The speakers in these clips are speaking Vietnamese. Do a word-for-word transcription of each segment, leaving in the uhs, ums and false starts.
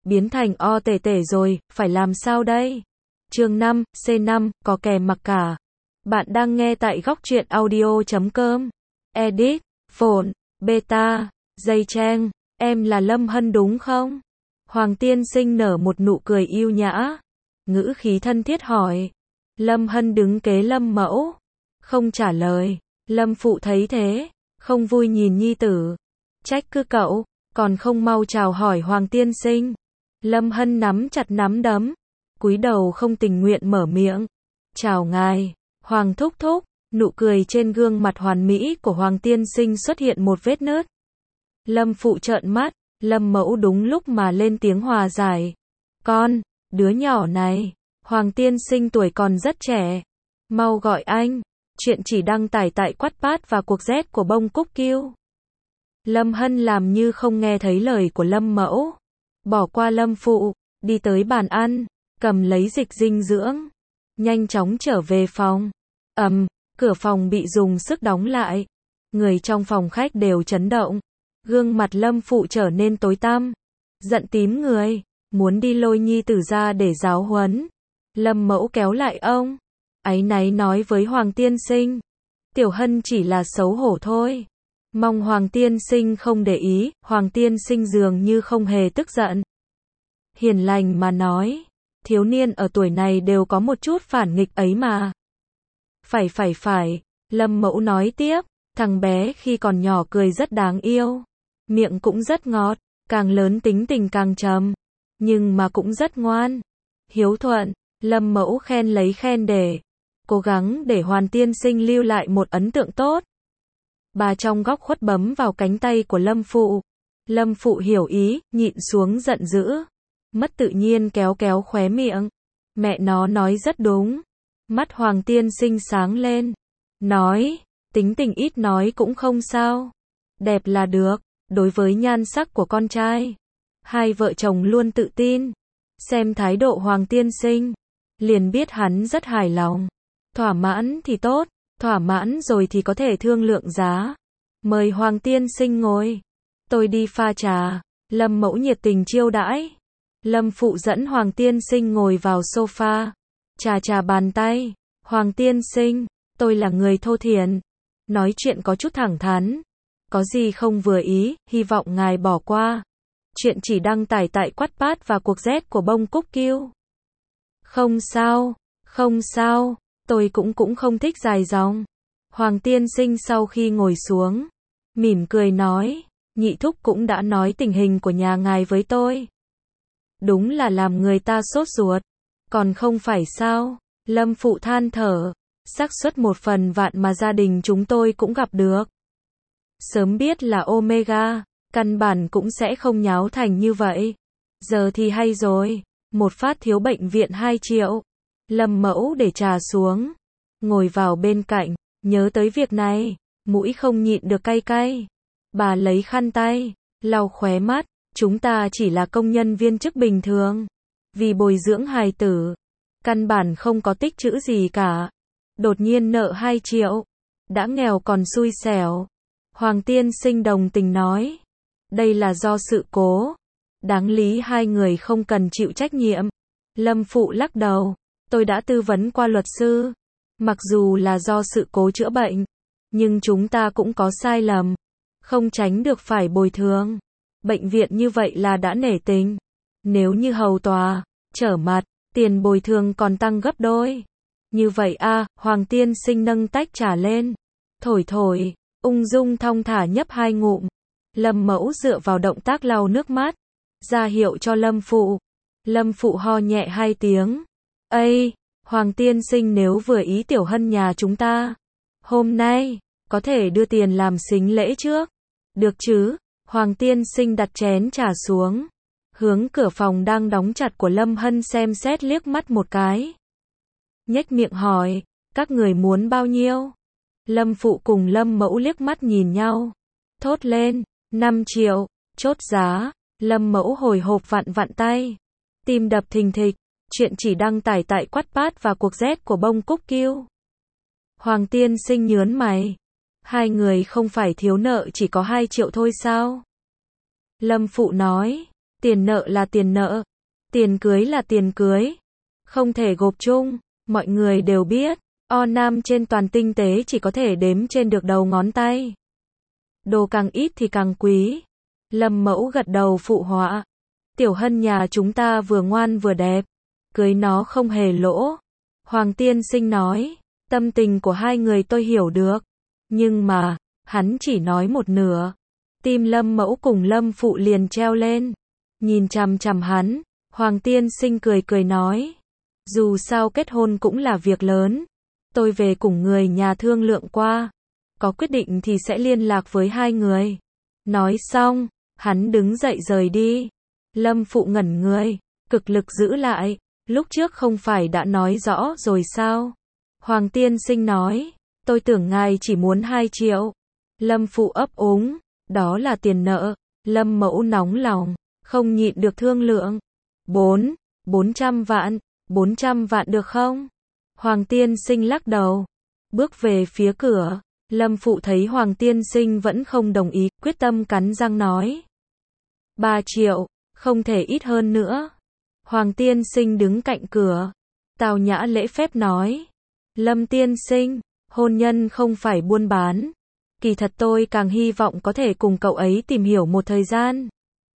biến thành O tể tể rồi, phải làm sao đây? Chương năm, C năm, có kẻ mặc cả. Bạn đang nghe tại góc truyện audio chấm com. Edit, phồn, beta, dây trang, em là Lâm Hân đúng không? Hoàng tiên sinh nở một nụ cười yêu nhã. Ngữ khí thân thiết hỏi. Lâm Hân đứng kế Lâm mẫu. Không trả lời. Lâm phụ thấy thế. Không vui nhìn nhi tử. Trách cứ cậu, còn không mau chào hỏi Hoàng tiên sinh. Lâm Hân nắm chặt nắm đấm. Cúi đầu không tình nguyện mở miệng. Chào ngài, Hoàng thúc thúc. Nụ cười trên gương mặt hoàn mỹ của Hoàng tiên sinh xuất hiện một vết nứt. Lâm phụ trợn mắt. Lâm mẫu đúng lúc mà lên tiếng hòa giải. Con, đứa nhỏ này, Hoàng tiên sinh tuổi còn rất trẻ. Mau gọi anh. Chuyện chỉ đăng tải tại Wattpad và cuộc Z của bông cúc kiêu. Lâm Hân làm như không nghe thấy lời của Lâm mẫu. Bỏ qua Lâm phụ, đi tới bàn ăn, cầm lấy dịch dinh dưỡng. Nhanh chóng trở về phòng. Ầm, cửa phòng bị dùng sức đóng lại. Người trong phòng khách đều chấn động. Gương mặt Lâm phụ trở nên tối tăm. Giận tím người, muốn đi lôi nhi tử ra để giáo huấn. Lâm mẫu kéo lại ông. Áy náy nói với Hoàng tiên sinh. Tiểu Hân chỉ là xấu hổ thôi. Mong Hoàng tiên sinh không để ý. Hoàng tiên sinh dường như không hề tức giận. Hiền lành mà nói. Thiếu niên ở tuổi này đều có một chút phản nghịch ấy mà. Phải phải phải. Lâm mẫu nói tiếp. Thằng bé khi còn nhỏ cười rất đáng yêu. Miệng cũng rất ngọt. Càng lớn tính tình càng trầm. Nhưng mà cũng rất ngoan. Hiếu thuận. Lâm mẫu khen lấy khen để. Cố gắng để Hoàng tiên sinh lưu lại một ấn tượng tốt. Bà trong góc khuất bấm vào cánh tay của Lâm phụ. Lâm phụ hiểu ý, nhịn xuống giận dữ. Mất tự nhiên kéo kéo khóe miệng. Mẹ nó nói rất đúng. Mắt Hoàng tiên sinh sáng lên. Nói, tính tình ít nói cũng không sao. Đẹp là được, đối với nhan sắc của con trai. Hai vợ chồng luôn tự tin. Xem thái độ Hoàng tiên sinh. Liền biết hắn rất hài lòng. Thỏa mãn thì tốt, thỏa mãn rồi thì có thể thương lượng giá. Mời Hoàng tiên sinh ngồi. Tôi đi pha trà. Lâm mẫu nhiệt tình chiêu đãi. Lâm phụ dẫn Hoàng tiên sinh ngồi vào sofa. Trà trà bàn tay. Hoàng tiên sinh, tôi là người thô thiển. Nói chuyện có chút thẳng thắn. Có gì không vừa ý, hy vọng ngài bỏ qua. Chuyện chỉ đăng tải tại Wattpad và cuộc Z của bông cúc kiêu. Không sao, không sao. Tôi cũng cũng không thích dài dòng. Hoàng tiên sinh sau khi ngồi xuống, mỉm cười nói, nhị thúc cũng đã nói tình hình của nhà ngài với tôi. Đúng là làm người ta sốt ruột. Còn không phải sao? Lâm phụ than thở, xác suất một phần vạn mà gia đình chúng tôi cũng gặp được. Sớm biết là Omega, căn bản cũng sẽ không nháo thành như vậy. Giờ thì hay rồi, một phát thiếu bệnh viện hai triệu. Lâm mẫu để trà xuống, ngồi vào bên cạnh, nhớ tới việc này, mũi không nhịn được cay cay. Bà lấy khăn tay, lau khóe mắt, chúng ta chỉ là công nhân viên chức bình thường. Vì bồi dưỡng hài tử, căn bản không có tích trữ gì cả. Đột nhiên nợ hai triệu, đã nghèo còn xui xẻo. Hoàng tiên sinh đồng tình nói, đây là do sự cố. Đáng lý hai người không cần chịu trách nhiệm. Lâm phụ lắc đầu. Tôi đã tư vấn qua luật sư. Mặc dù là do sự cố chữa bệnh, nhưng chúng ta cũng có sai lầm. Không tránh được phải bồi thường. Bệnh viện như vậy là đã nể tình. Nếu như hầu tòa, trở mặt, tiền bồi thường còn tăng gấp đôi. Như vậy a, Hoàng tiên sinh nâng tách trà lên. Thổi thổi, ung dung thong thả nhấp hai ngụm. Lâm mẫu dựa vào động tác lau nước mắt. Ra hiệu cho Lâm phụ. Lâm phụ ho nhẹ hai tiếng. Ây, Hoàng tiên sinh nếu vừa ý Tiểu Hân nhà chúng ta. Hôm nay, có thể đưa tiền làm sính lễ trước. Được chứ? Hoàng tiên sinh đặt chén trà xuống. Hướng cửa phòng đang đóng chặt của Lâm Hân xem xét liếc mắt một cái. Nhếch miệng hỏi, các người muốn bao nhiêu? Lâm phụ cùng Lâm mẫu liếc mắt nhìn nhau. Thốt lên, năm triệu, chốt giá. Lâm mẫu hồi hộp vặn vặn tay. Tim đập thình thịch. Chuyện chỉ đăng tải tại Wattpad và cuộc Z của bông cúc kiêu. Hoàng tiên sinh nhớn mày. Hai người không phải thiếu nợ chỉ có hai triệu thôi sao? Lâm phụ nói. Tiền nợ là tiền nợ. Tiền cưới là tiền cưới. Không thể gộp chung. Mọi người đều biết, O nam trên toàn tinh tế chỉ có thể đếm trên được đầu ngón tay. Đồ càng ít thì càng quý. Lâm Mẫu gật đầu phụ họa. Tiểu Hân nhà chúng ta vừa ngoan vừa đẹp. Cưới nó không hề lỗ. Hoàng tiên sinh nói. Tâm tình của hai người tôi hiểu được. Nhưng mà, hắn chỉ nói một nửa. Tim Lâm Mẫu cùng Lâm Phụ liền treo lên. Nhìn chằm chằm hắn. Hoàng tiên sinh cười cười nói. Dù sao kết hôn cũng là việc lớn. Tôi về cùng người nhà thương lượng qua. Có quyết định thì sẽ liên lạc với hai người. Nói xong, hắn đứng dậy rời đi. Lâm Phụ ngẩn người, cực lực giữ lại. Lúc trước không phải đã nói rõ rồi sao? Hoàng tiên sinh nói, tôi tưởng ngài chỉ muốn hai triệu. Lâm Phụ ấp úng, đó là tiền nợ. Lâm Mẫu nóng lòng, không nhịn được thương lượng. Bốn, bốn trăm vạn, bốn trăm vạn được không? Hoàng tiên sinh lắc đầu, bước về phía cửa. Lâm Phụ thấy Hoàng tiên sinh vẫn không đồng ý, quyết tâm cắn răng nói. Ba triệu, không thể ít hơn nữa. Hoàng tiên sinh đứng cạnh cửa, tao nhã lễ phép nói. Lâm tiên sinh, hôn nhân không phải buôn bán. Kỳ thật tôi càng hy vọng có thể cùng cậu ấy tìm hiểu một thời gian.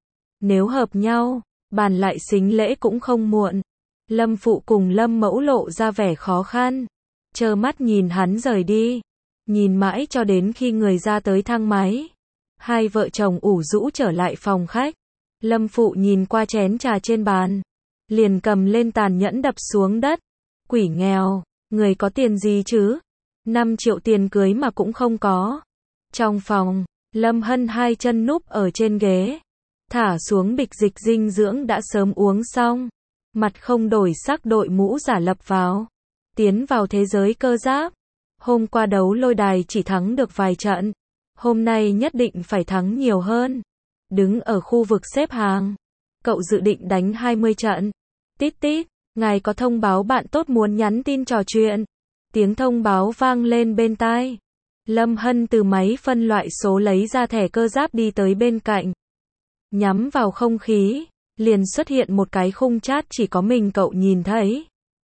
Nếu hợp nhau, bàn lại sính lễ cũng không muộn. Lâm Phụ cùng Lâm Mẫu lộ ra vẻ khó khăn, trơ mắt nhìn hắn rời đi. Nhìn mãi cho đến khi người ra tới thang máy. Hai vợ chồng ủ rũ trở lại phòng khách. Lâm Phụ nhìn qua chén trà trên bàn, liền cầm lên tàn nhẫn đập xuống đất. Quỷ nghèo, người có tiền gì chứ? Năm triệu tiền cưới mà cũng không có. Trong phòng, Lâm Hân hai chân núp ở trên ghế, thả xuống bịch dịch dinh dưỡng đã sớm uống xong. Mặt không đổi sắc đội mũ giả lập vào. Tiến vào thế giới cơ giáp. Hôm qua đấu lôi đài chỉ thắng được vài trận. Hôm nay nhất định phải thắng nhiều hơn. Đứng ở khu vực xếp hàng. Cậu dự định đánh hai mươi trận. Tít tít, ngài có thông báo bạn tốt muốn nhắn tin trò chuyện. Tiếng thông báo vang lên bên tai. Lâm Hân từ máy phân loại số lấy ra thẻ cơ giáp đi tới bên cạnh. Nhắm vào không khí, liền xuất hiện một cái khung chat chỉ có mình cậu nhìn thấy.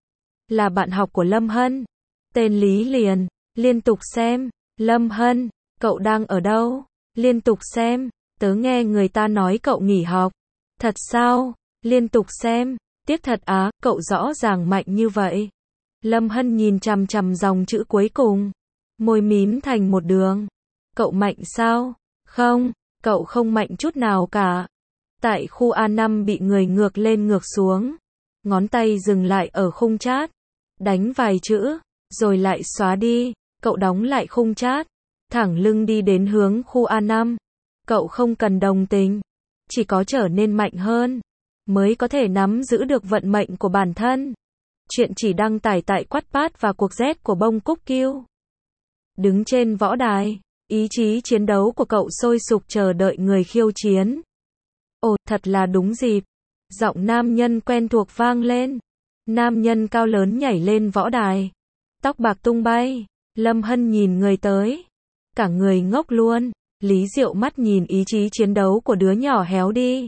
Là bạn học của Lâm Hân. Tên Lý liền, liên tục xem. Lâm Hân, cậu đang ở đâu? Liên tục xem. Tớ nghe người ta nói cậu nghỉ học. Thật sao? Liên tục xem. Tiếc thật á, cậu rõ ràng mạnh như vậy. Lâm Hân nhìn chằm chằm dòng chữ cuối cùng. Môi mím thành một đường. Cậu mạnh sao? Không, cậu không mạnh chút nào cả. Tại khu A năm bị người ngược lên ngược xuống. Ngón tay dừng lại ở khung chat. Đánh vài chữ, rồi lại xóa đi. Cậu đóng lại khung chat. Thẳng lưng đi đến hướng khu A năm. Cậu không cần đồng tình. Chỉ có trở nên mạnh hơn, mới có thể nắm giữ được vận mệnh của bản thân. Chuyện chỉ đăng tải tại Wattpad và cuộc Z của bông cúc kiêu. Đứng trên võ đài, ý chí chiến đấu của cậu sôi sục chờ đợi người khiêu chiến. Ồ, thật là đúng dịp. Giọng nam nhân quen thuộc vang lên. Nam nhân cao lớn nhảy lên võ đài. Tóc bạc tung bay. Lâm Hân nhìn người tới. Cả người ngốc luôn. Lý Diệu mắt nhìn ý chí chiến đấu của đứa nhỏ héo đi.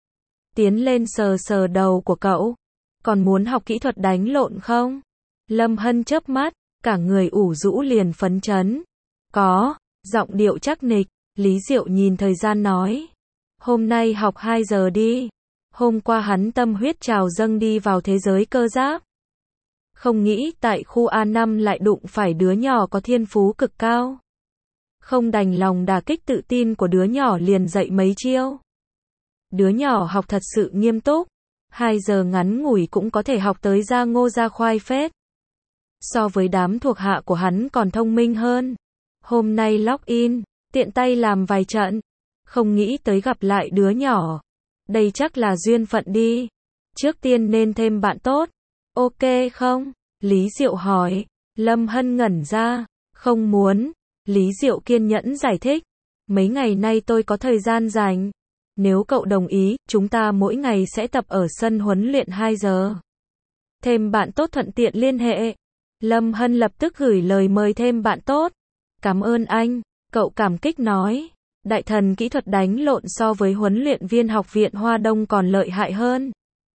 Tiến lên sờ sờ đầu của cậu. Còn muốn học kỹ thuật đánh lộn không? Lâm Hân chớp mắt. Cả người ủ rũ liền phấn chấn. Có. Giọng điệu chắc nịch. Lý Diệu nhìn thời gian nói. Hôm nay học hai giờ đi. Hôm qua hắn tâm huyết trào dâng đi vào thế giới cơ giáp. Không nghĩ tại khu A năm lại đụng phải đứa nhỏ có thiên phú cực cao. Không đành lòng đả kích tự tin của đứa nhỏ liền dạy mấy chiêu. Đứa nhỏ học thật sự nghiêm túc. Hai giờ ngắn ngủi cũng có thể học tới ra ngô ra khoai phết. So với đám thuộc hạ của hắn còn thông minh hơn. Hôm nay login, tiện tay làm vài trận. Không nghĩ tới gặp lại đứa nhỏ. Đây chắc là duyên phận đi. Trước tiên nên thêm bạn tốt. Ok không? Lý Diệu hỏi. Lâm Hân ngẩn ra. Không muốn. Lý Diệu kiên nhẫn giải thích. Mấy ngày nay tôi có thời gian rảnh. Nếu cậu đồng ý, chúng ta mỗi ngày sẽ tập ở sân huấn luyện hai giờ. Thêm bạn tốt thuận tiện liên hệ. Lâm Hân lập tức gửi lời mời thêm bạn tốt. Cảm ơn anh. Cậu cảm kích nói. Đại thần kỹ thuật đánh lộn so với huấn luyện viên học viện Hoa Đông còn lợi hại hơn.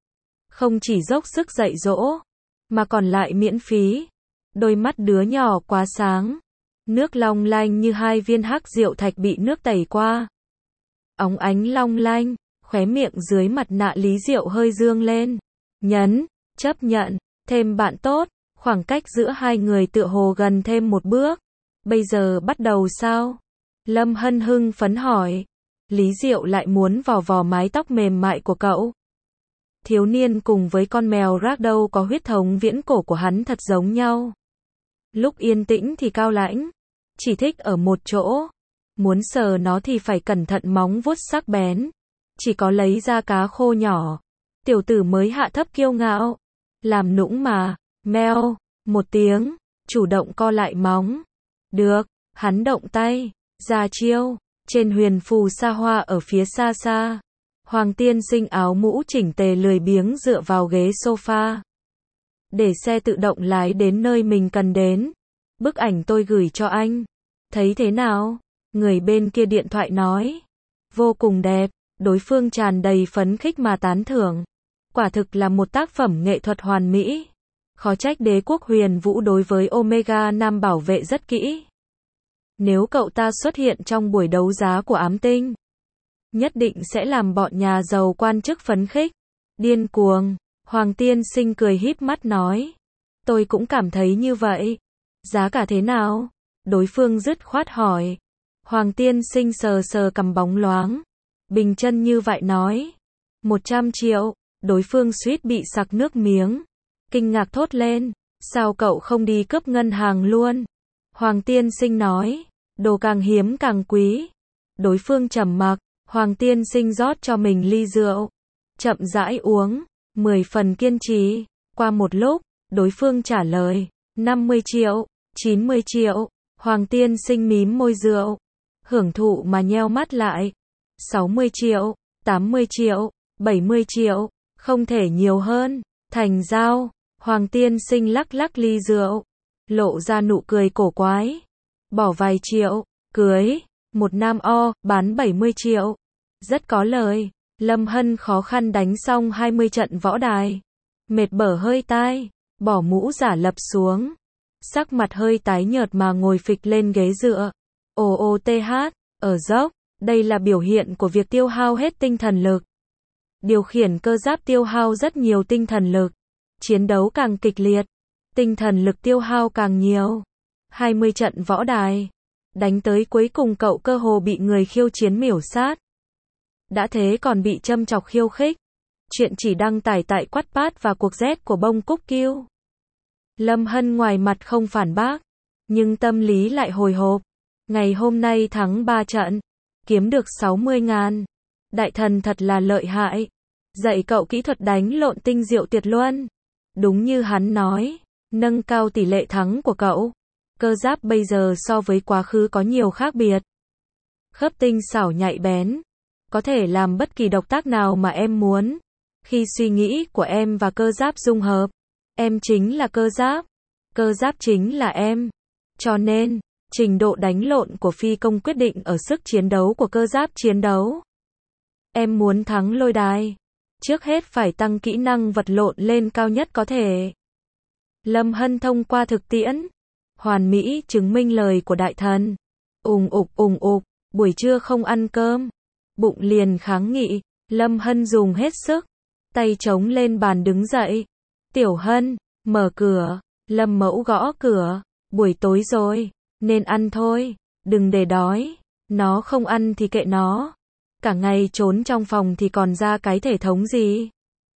Không chỉ dốc sức dạy dỗ, mà còn lại miễn phí. Đôi mắt đứa nhỏ quá sáng. Nước long lanh như hai viên hắc rượu thạch bị nước tẩy qua. Óng ánh long lanh, khóe miệng dưới mặt nạ Lý Diệu hơi dương lên. Nhấn, chấp nhận, thêm bạn tốt, khoảng cách giữa hai người tựa hồ gần thêm một bước. Bây giờ bắt đầu sao? Lâm Hân hưng phấn hỏi. Lý Diệu lại muốn vò vò mái tóc mềm mại của cậu. Thiếu niên cùng với con mèo ragdoll có huyết thống viễn cổ của hắn thật giống nhau. Lúc yên tĩnh thì cao lãnh, chỉ thích ở một chỗ. Muốn sờ nó thì phải cẩn thận móng vuốt sắc bén. Chỉ có lấy ra cá khô nhỏ, tiểu tử mới hạ thấp kiêu ngạo. Làm nũng mà, meo, một tiếng, chủ động co lại móng. Được, hắn động tay, ra chiêu, trên huyền phù xa hoa ở phía xa xa. Hoàng tiên sinh áo mũ chỉnh tề lười biếng dựa vào ghế sofa. Để xe tự động lái đến nơi mình cần đến. Bức ảnh tôi gửi cho anh. Thấy thế nào? Người bên kia điện thoại nói. Vô cùng đẹp, đối phương tràn đầy phấn khích mà tán thưởng. Quả thực là một tác phẩm nghệ thuật hoàn mỹ. Khó trách đế quốc huyền vũ đối với Omega Nam bảo vệ rất kỹ. Nếu cậu ta xuất hiện trong buổi đấu giá của ám tinh, nhất định sẽ làm bọn nhà giàu quan chức phấn khích. Điên cuồng, Hoàng tiên sinh cười híp mắt nói. Tôi cũng cảm thấy như vậy. Giá cả thế nào? Đối phương dứt khoát hỏi. Hoàng tiên sinh sờ sờ cằm bóng loáng. Bình chân như vậy nói. một trăm triệu, đối phương suýt bị sặc nước miếng. Kinh ngạc thốt lên. Sao cậu không đi cướp ngân hàng luôn? Hoàng tiên sinh nói. Đồ càng hiếm càng quý. Đối phương trầm mặc. Hoàng tiên sinh rót cho mình ly rượu. Chậm rãi uống. mười phần kiên trì. Qua một lúc, đối phương trả lời. năm mươi triệu, chín mươi triệu. Hoàng tiên sinh mím môi rượu. Hưởng thụ mà nheo mắt lại. sáu mươi triệu, tám mươi triệu, bảy mươi triệu. Không thể nhiều hơn. Thành giao. Hoàng tiên sinh lắc lắc ly rượu. Lộ ra nụ cười cổ quái. Bỏ vài triệu. Cưới. Một nam o, bán bảy mươi triệu. Rất có lời. Lâm Hân khó khăn đánh xong hai mươi trận võ đài. Mệt bở hơi tai. Bỏ mũ giả lập xuống. Sắc mặt hơi tái nhợt mà ngồi phịch lên ghế dựa. Ồ ô tê hát, ở dốc. Đây là biểu hiện của việc tiêu hao hết tinh thần lực. Điều khiển cơ giáp tiêu hao rất nhiều tinh thần lực. Chiến đấu càng kịch liệt, tinh thần lực tiêu hao càng nhiều. hai mươi trận võ đài. Đánh tới cuối cùng cậu cơ hồ bị người khiêu chiến miểu sát. Đã thế còn bị châm chọc khiêu khích. Chuyện chỉ đăng tải tại Wattpad và cuộc Z của bông cúc kiêu. Lâm Hân ngoài mặt không phản bác, nhưng tâm lý lại hồi hộp. Ngày hôm nay thắng ba trận, kiếm được sáu mươi ngàn. Đại thần thật là lợi hại. Dạy cậu kỹ thuật đánh lộn tinh diệu tuyệt luân. Đúng như hắn nói, nâng cao tỷ lệ thắng của cậu. Cơ giáp bây giờ so với quá khứ có nhiều khác biệt. Khớp tinh xảo nhạy bén. Có thể làm bất kỳ động tác nào mà em muốn. Khi suy nghĩ của em và cơ giáp dung hợp, em chính là cơ giáp. Cơ giáp chính là em. Cho nên, trình độ đánh lộn của phi công quyết định ở sức chiến đấu của cơ giáp chiến đấu. Em muốn thắng lôi đài, trước hết phải tăng kỹ năng vật lộn lên cao nhất có thể. Lâm Hân thông qua thực tiễn, hoàn mỹ chứng minh lời của đại thần. Ùng ục ùng ục, buổi trưa không ăn cơm, bụng liền kháng nghị. Lâm Hân dùng hết sức, tay chống lên bàn đứng dậy. Tiểu Hân, mở cửa. Lâm Mẫu gõ cửa. Buổi tối rồi, nên ăn thôi, đừng để đói. Nó không ăn thì kệ nó. Cả ngày trốn trong phòng thì còn ra cái thể thống gì?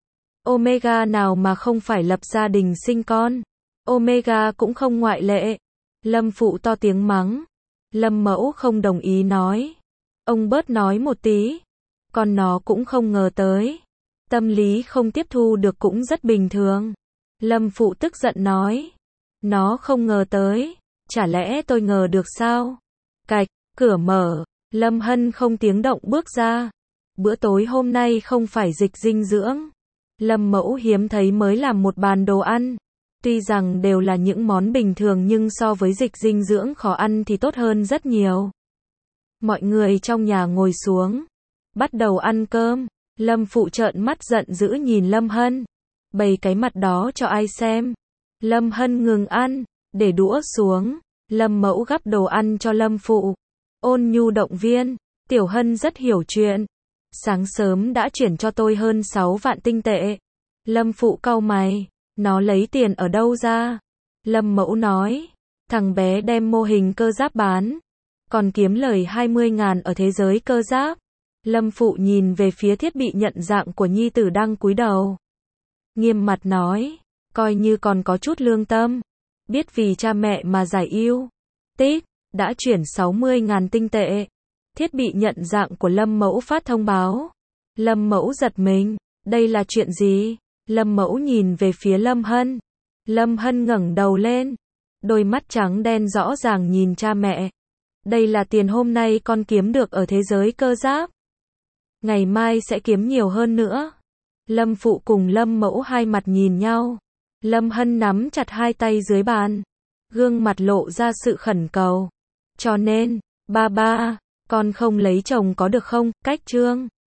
Omega nào mà không phải lập gia đình sinh con? Omega cũng không ngoại lệ. Lâm Phụ to tiếng mắng. Lâm Mẫu không đồng ý nói. Ông bớt nói một tí. Con nó cũng không ngờ tới. Tâm lý không tiếp thu được cũng rất bình thường. Lâm Phụ tức giận nói. Nó không ngờ tới. Chả lẽ tôi ngờ được sao? Cạch, cửa mở. Lâm Hân không tiếng động bước ra. Bữa tối hôm nay không phải dịch dinh dưỡng. Lâm Mẫu hiếm thấy mới làm một bàn đồ ăn. Tuy rằng đều là những món bình thường nhưng so với dịch dinh dưỡng khó ăn thì tốt hơn rất nhiều. Mọi người trong nhà ngồi xuống, bắt đầu ăn cơm. Lâm Phụ trợn mắt giận dữ nhìn Lâm Hân. Bày cái mặt đó cho ai xem. Lâm Hân ngừng ăn, để đũa xuống. Lâm Mẫu gắp đồ ăn cho Lâm Phụ. Ôn nhu động viên, Tiểu Hân rất hiểu chuyện. Sáng sớm đã chuyển cho tôi hơn sáu vạn tinh tệ. Lâm Phụ cau mày, nó lấy tiền ở đâu ra? Lâm Mẫu nói, thằng bé đem mô hình cơ giáp bán, còn kiếm lời hai mươi ngàn ở thế giới cơ giáp. Lâm Phụ nhìn về phía thiết bị nhận dạng của nhi tử đang cúi đầu. Nghiêm mặt nói, coi như còn có chút lương tâm. Biết vì cha mẹ mà giải yêu. Tích, đã chuyển sáu mươi ngàn tinh tệ. Thiết bị nhận dạng của Lâm Mẫu phát thông báo. Lâm Mẫu giật mình, đây là chuyện gì? Lâm Mẫu nhìn về phía Lâm Hân. Lâm Hân ngẩng đầu lên, đôi mắt trắng đen rõ ràng nhìn cha mẹ. Đây là tiền hôm nay con kiếm được ở thế giới cơ giáp. Ngày mai sẽ kiếm nhiều hơn nữa. Lâm Phụ cùng Lâm Mẫu hai mặt nhìn nhau. Lâm Hân nắm chặt hai tay dưới bàn, gương mặt lộ ra sự khẩn cầu. Cho nên, ba ba, con không lấy chồng có được không? Cách chương